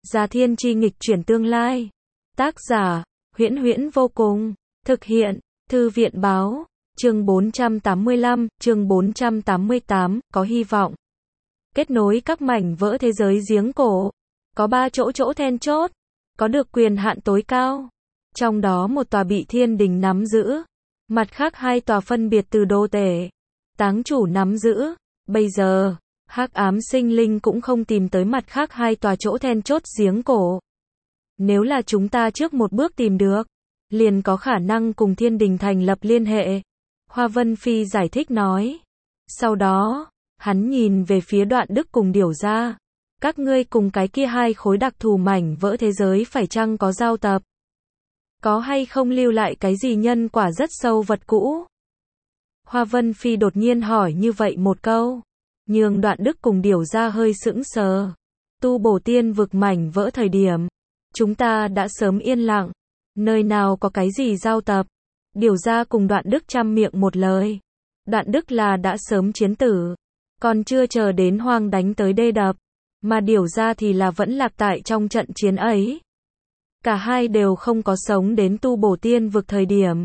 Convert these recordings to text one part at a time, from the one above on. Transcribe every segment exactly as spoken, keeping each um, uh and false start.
Già Thiên Chi nghịch chuyển tương lai. Tác giả, Huyễn Huyễn vô cùng. Thực hiện, Thư viện Báo. Chương bốn trăm tám mươi lăm, chương bốn trăm tám mươi tám, có hy vọng. Kết nối các mảnh vỡ thế giới giếng cổ. Có ba chỗ chỗ then chốt. Có được quyền hạn tối cao. Trong đó một tòa bị thiên đình nắm giữ. Mặt khác hai tòa phân biệt từ đô tể. Táng chủ nắm giữ. Bây giờ, hắc ám sinh linh cũng không tìm tới mặt khác hai tòa chỗ then chốt giếng cổ. Nếu là chúng ta trước một bước tìm được, liền có khả năng cùng thiên đình thành lập liên hệ. Hoa Vân Phi giải thích nói. Sau đó, hắn nhìn về phía Đoạn Đức cùng Điểu Gia. Các ngươi cùng cái kia hai khối đặc thù mảnh vỡ thế giới phải chăng có giao tập? Có hay không lưu lại cái gì nhân quả rất sâu vật cũ? Hoa Vân Phi đột nhiên hỏi như vậy một câu. Nhường Đoạn Đức cùng Điểu Gia hơi sững sờ. Tu bổ tiên vực mảnh vỡ thời điểm. Chúng ta đã sớm yên lặng. Nơi nào có cái gì giao tập? Điểu Gia cùng Đoạn Đức chăm miệng một lời. Đoạn Đức là đã sớm chiến tử. Còn chưa chờ đến hoang đánh tới đê đập. Mà Điểu Gia thì là vẫn lạc tại trong trận chiến ấy. Cả hai đều không có sống đến tu bổ tiên vực thời điểm.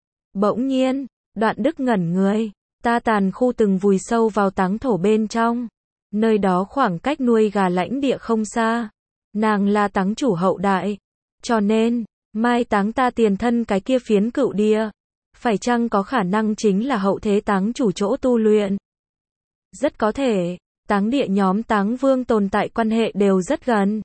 Bỗng nhiên, Đoạn Đức ngẩn người. Ta tàn khu từng vùi sâu vào táng thổ bên trong. Nơi đó khoảng cách nuôi gà lãnh địa không xa. Nàng là táng chủ hậu đại. Cho nên, mai táng ta tiền thân cái kia phiến cựu địa. Phải chăng có khả năng chính là hậu thế táng chủ chỗ tu luyện? Rất có thể, táng địa nhóm táng vương tồn tại quan hệ đều rất gần.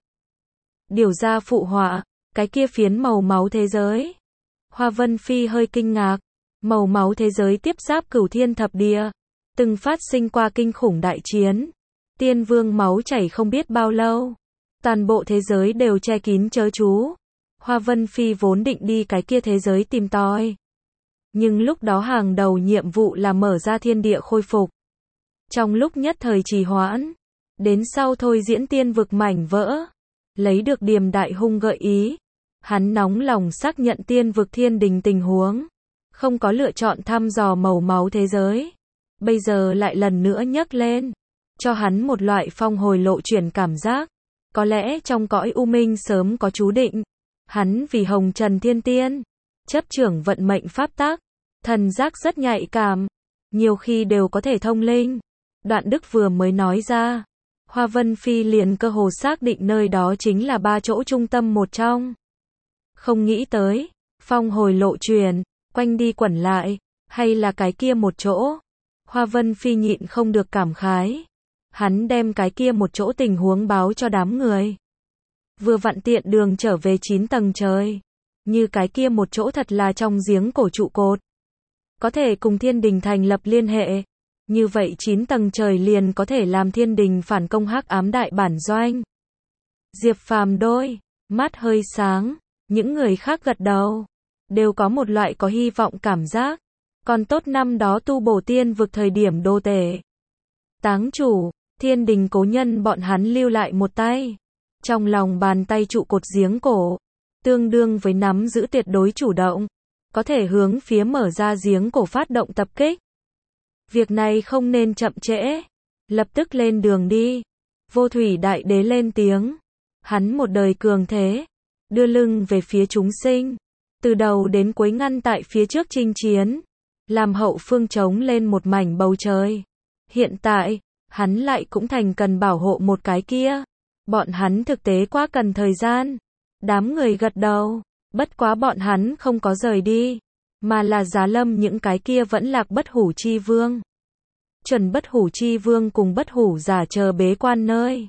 Điểu Gia phụ họa, cái kia phiến màu máu thế giới. Hoa Vân Phi hơi kinh ngạc. Màu máu thế giới tiếp giáp cửu thiên thập địa. Từng phát sinh qua kinh khủng đại chiến. Tiên vương máu chảy không biết bao lâu. Toàn bộ thế giới đều che kín chớ chú. Hoa Vân Phi vốn định đi cái kia thế giới tìm tòi. Nhưng lúc đó hàng đầu nhiệm vụ là mở ra thiên địa khôi phục. Trong lúc nhất thời trì hoãn. Đến sau thôi diễn tiên vực mảnh vỡ. Lấy được Điềm Đại Hung gợi ý. Hắn nóng lòng xác nhận tiên vực thiên đình tình huống. Không có lựa chọn thăm dò màu máu thế giới. Bây giờ lại lần nữa nhấc lên. Cho hắn một loại phong hồi lộ chuyển cảm giác. Có lẽ trong cõi u minh sớm có chú định. Hắn vì hồng trần thiên tiên. Chấp trưởng vận mệnh pháp tắc. Thần giác rất nhạy cảm. Nhiều khi đều có thể thông linh. Đoạn Đức vừa mới nói ra. Hoa Vân Phi liền cơ hồ xác định nơi đó chính là ba chỗ trung tâm một trong. Không nghĩ tới. Phong hồi lộ chuyển. Quanh đi quẩn lại. Hay là cái kia một chỗ. Hoa Vân Phi nhịn không được cảm khái. Hắn đem cái kia một chỗ tình huống báo cho đám người. Vừa vặn tiện đường trở về chín tầng trời. Như cái kia một chỗ thật là trong giếng cổ trụ cột. Có thể cùng thiên đình thành lập liên hệ. Như vậy chín tầng trời liền có thể làm thiên đình phản công hắc ám đại bản doanh. Diệp Phàm đôi mắt hơi sáng. Những người khác gật đầu. Đều có một loại có hy vọng cảm giác. Còn tốt năm đó tu bổ tiên vực thời điểm đô tể. Táng chủ, thiên đình cố nhân bọn hắn lưu lại một tay. Trong lòng bàn tay trụ cột giếng cổ. Tương đương với nắm giữ tuyệt đối chủ động. Có thể hướng phía mở ra giếng cổ phát động tập kích. Việc này không nên chậm trễ. Lập tức lên đường đi. Vô thủy đại đế lên tiếng. Hắn một đời cường thế. Đưa lưng về phía chúng sinh. Từ đầu đến cuối ngăn tại phía trước chinh chiến. Làm hậu phương chống lên một mảnh bầu trời. Hiện tại, hắn lại cũng thành cần bảo hộ một cái kia. Bọn hắn thực tế quá cần thời gian. Đám người gật đầu. Bất quá bọn hắn không có rời đi. Mà là giá lâm những cái kia vẫn lạc bất hủ chi vương. Chuẩn bất hủ chi vương cùng bất hủ giả chờ bế quan nơi.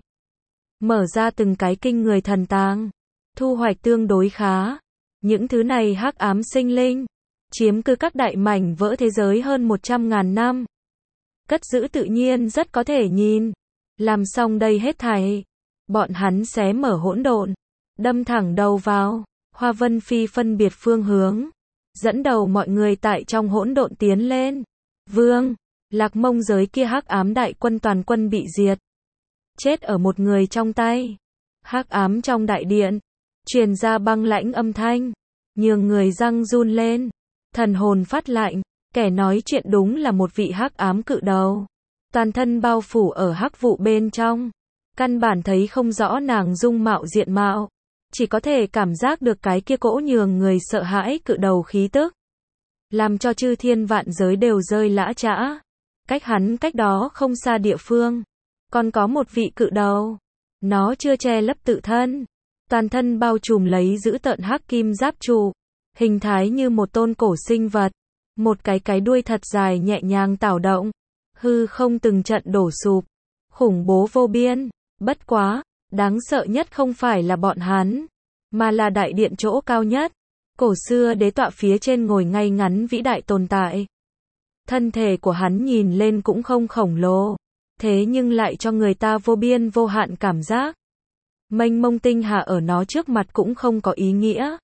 Mở ra từng cái kinh người thần tàng. Thu hoạch tương đối khá. Những thứ này hắc ám sinh linh. Chiếm cứ các đại mảnh vỡ thế giới hơn một trăm ngàn năm. Cất giữ tự nhiên rất có thể nhìn. Làm xong đây hết thảy. Bọn hắn xé mở hỗn độn. Đâm thẳng đầu vào. Hoa Vân Phi phân biệt phương hướng. Dẫn đầu mọi người tại trong hỗn độn tiến lên. Vương, Lạc Mông giới kia hắc ám đại quân toàn quân bị diệt. Chết ở một người trong tay. Hắc ám trong đại điện. Truyền ra băng lãnh âm thanh. Nhường người răng run lên. Thần hồn phát lạnh. Kẻ nói chuyện đúng là một vị hắc ám cự đầu. Toàn thân bao phủ ở hắc vụ bên trong. Căn bản thấy không rõ nàng dung mạo diện mạo, chỉ có thể cảm giác được cái kia cỗ nhường người sợ hãi cự đầu khí tức, làm cho chư thiên vạn giới đều rơi lã chã. Cách hắn cách đó không xa địa phương, còn có một vị cự đầu. Nó chưa che lấp tự thân, toàn thân bao trùm lấy dữ tợn hắc kim giáp trụ, hình thái như một tôn cổ sinh vật, một cái cái đuôi thật dài nhẹ nhàng tảo động, hư không từng trận đổ sụp, khủng bố vô biên. Bất quá, đáng sợ nhất không phải là bọn hắn, mà là đại điện chỗ cao nhất, cổ xưa đế tọa phía trên ngồi ngay ngắn vĩ đại tồn tại. Thân thể của hắn nhìn lên cũng không khổng lồ, thế nhưng lại cho người ta vô biên vô hạn cảm giác. Mênh mông tinh hà ở nó trước mặt cũng không có ý nghĩa.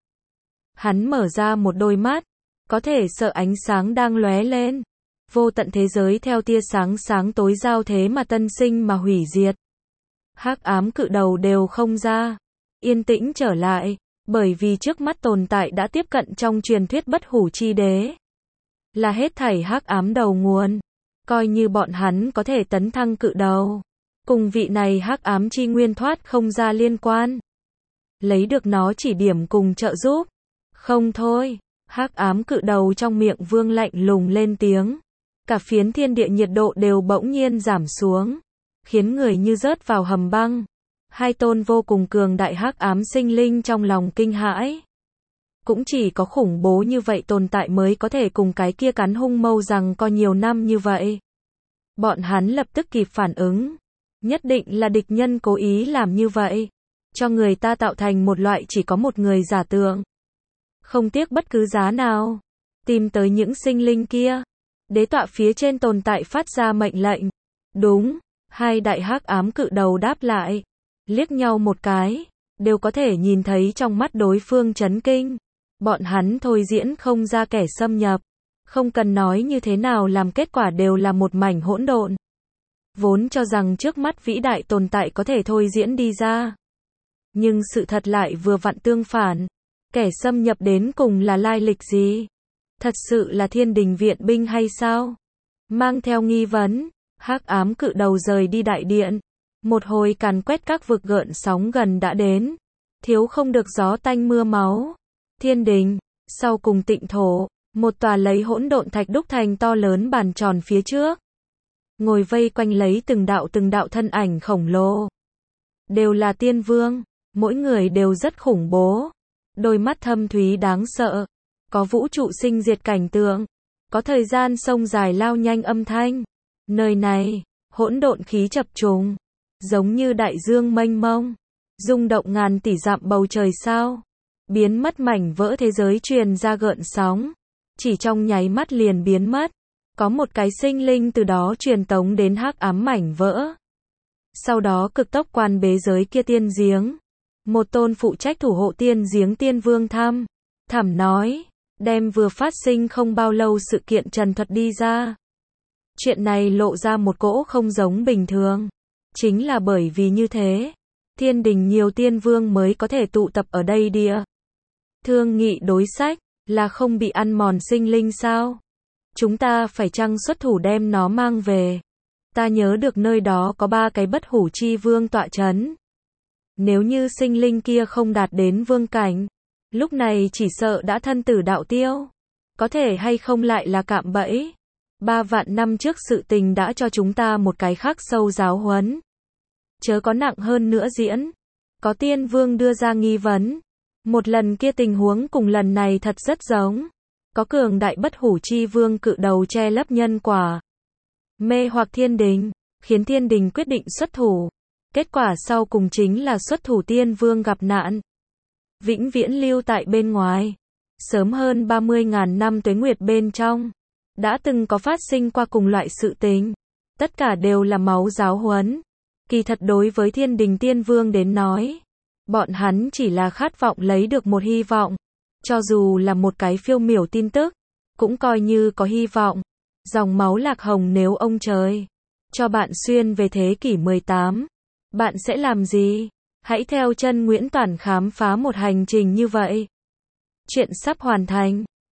Hắn mở ra một đôi mắt, có thể sợ ánh sáng đang lóe lên. Vô tận thế giới theo tia sáng sáng tối giao thế mà tân sinh mà hủy diệt. Hắc ám cự đầu đều không ra, yên tĩnh trở lại, bởi vì trước mắt tồn tại đã tiếp cận trong truyền thuyết bất hủ chi đế. Là hết thảy hắc ám đầu nguồn, coi như bọn hắn có thể tấn thăng cự đầu, cùng vị này hắc ám chi nguyên thoát không ra liên quan. Lấy được nó chỉ điểm cùng trợ giúp. Không thôi, hắc ám cự đầu trong miệng vương lạnh lùng lên tiếng. Cả phiến thiên địa nhiệt độ đều bỗng nhiên giảm xuống, khiến người như rớt vào hầm băng. Hai tôn vô cùng cường đại hắc ám sinh linh trong lòng kinh hãi. Cũng chỉ có khủng bố như vậy tồn tại mới có thể cùng cái kia cắn hung mâu rằng có nhiều năm như vậy. Bọn hắn lập tức kịp phản ứng. Nhất định là địch nhân cố ý làm như vậy, cho người ta tạo thành một loại chỉ có một người giả tượng. Không tiếc bất cứ giá nào, tìm tới những sinh linh kia. Đế tọa phía trên tồn tại phát ra mệnh lệnh. Đúng, hai đại hắc ám cự đầu đáp lại, liếc nhau một cái, đều có thể nhìn thấy trong mắt đối phương chấn kinh. Bọn hắn thôi diễn không ra kẻ xâm nhập, không cần nói như thế nào làm kết quả đều là một mảnh hỗn độn. Vốn cho rằng trước mắt vĩ đại tồn tại có thể thôi diễn đi ra. Nhưng sự thật lại vừa vặn tương phản. Kẻ xâm nhập đến cùng là lai lịch gì? Thật sự là thiên đình viện binh hay sao? Mang theo nghi vấn, hắc ám cự đầu rời đi đại điện. Một hồi càn quét các vực gợn sóng gần đã đến. Thiếu không được gió tanh mưa máu. Thiên đình, sau cùng tịnh thổ, một tòa lấy hỗn độn thạch đúc thành to lớn bàn tròn phía trước. Ngồi vây quanh lấy từng đạo từng đạo thân ảnh khổng lồ. Đều là tiên vương, mỗi người đều rất khủng bố. Đôi mắt thâm thúy đáng sợ, có vũ trụ sinh diệt cảnh tượng, có thời gian sông dài lao nhanh âm thanh. Nơi này, hỗn độn khí chập trùng, giống như đại dương mênh mông, rung động ngàn tỷ dặm bầu trời sao. Biến mất mảnh vỡ thế giới truyền ra gợn sóng, chỉ trong nháy mắt liền biến mất. Có một cái sinh linh từ đó truyền tống đến hắc ám mảnh vỡ. Sau đó cực tốc quan bế giới kia tiên giếng. Một tôn phụ trách thủ hộ tiên giếng tiên vương thăm, thẳm nói, đem vừa phát sinh không bao lâu sự kiện trần thuật đi ra. Chuyện này lộ ra một cỗ không giống bình thường. Chính là bởi vì như thế, thiên đình nhiều tiên vương mới có thể tụ tập ở đây địa. Thương nghị đối sách, là không bị ăn mòn sinh linh sao? Chúng ta phải chăng xuất thủ đem nó mang về? Ta nhớ được nơi đó có ba cái bất hủ chi vương tọa chấn. Nếu như sinh linh kia không đạt đến vương cảnh, lúc này chỉ sợ đã thân tử đạo tiêu. Có thể hay không lại là cạm bẫy? Ba vạn năm trước sự tình đã cho chúng ta một cái khắc sâu giáo huấn. Chớ có nặng hơn nữa diễn. Có tiên vương đưa ra nghi vấn. Một lần kia tình huống cùng lần này thật rất giống. Có cường đại bất hủ chi vương cự đầu che lấp nhân quả. Mê hoặc thiên đình, khiến thiên đình quyết định xuất thủ. Kết quả sau cùng chính là xuất thủ tiên vương gặp nạn. Vĩnh viễn lưu tại bên ngoài. Sớm hơn ba mươi ngàn năm tuế nguyệt bên trong. Đã từng có phát sinh qua cùng loại sự tình. Tất cả đều là máu giáo huấn. Kỳ thật đối với thiên đình tiên vương đến nói. Bọn hắn chỉ là khát vọng lấy được một hy vọng. Cho dù là một cái phiêu miểu tin tức. Cũng coi như có hy vọng. Dòng máu lạc hồng nếu ông trời cho bạn xuyên về thế kỷ mười tám. Bạn sẽ làm gì? Hãy theo chân Nguyễn Toản khám phá một hành trình như vậy. Chuyện sắp hoàn thành.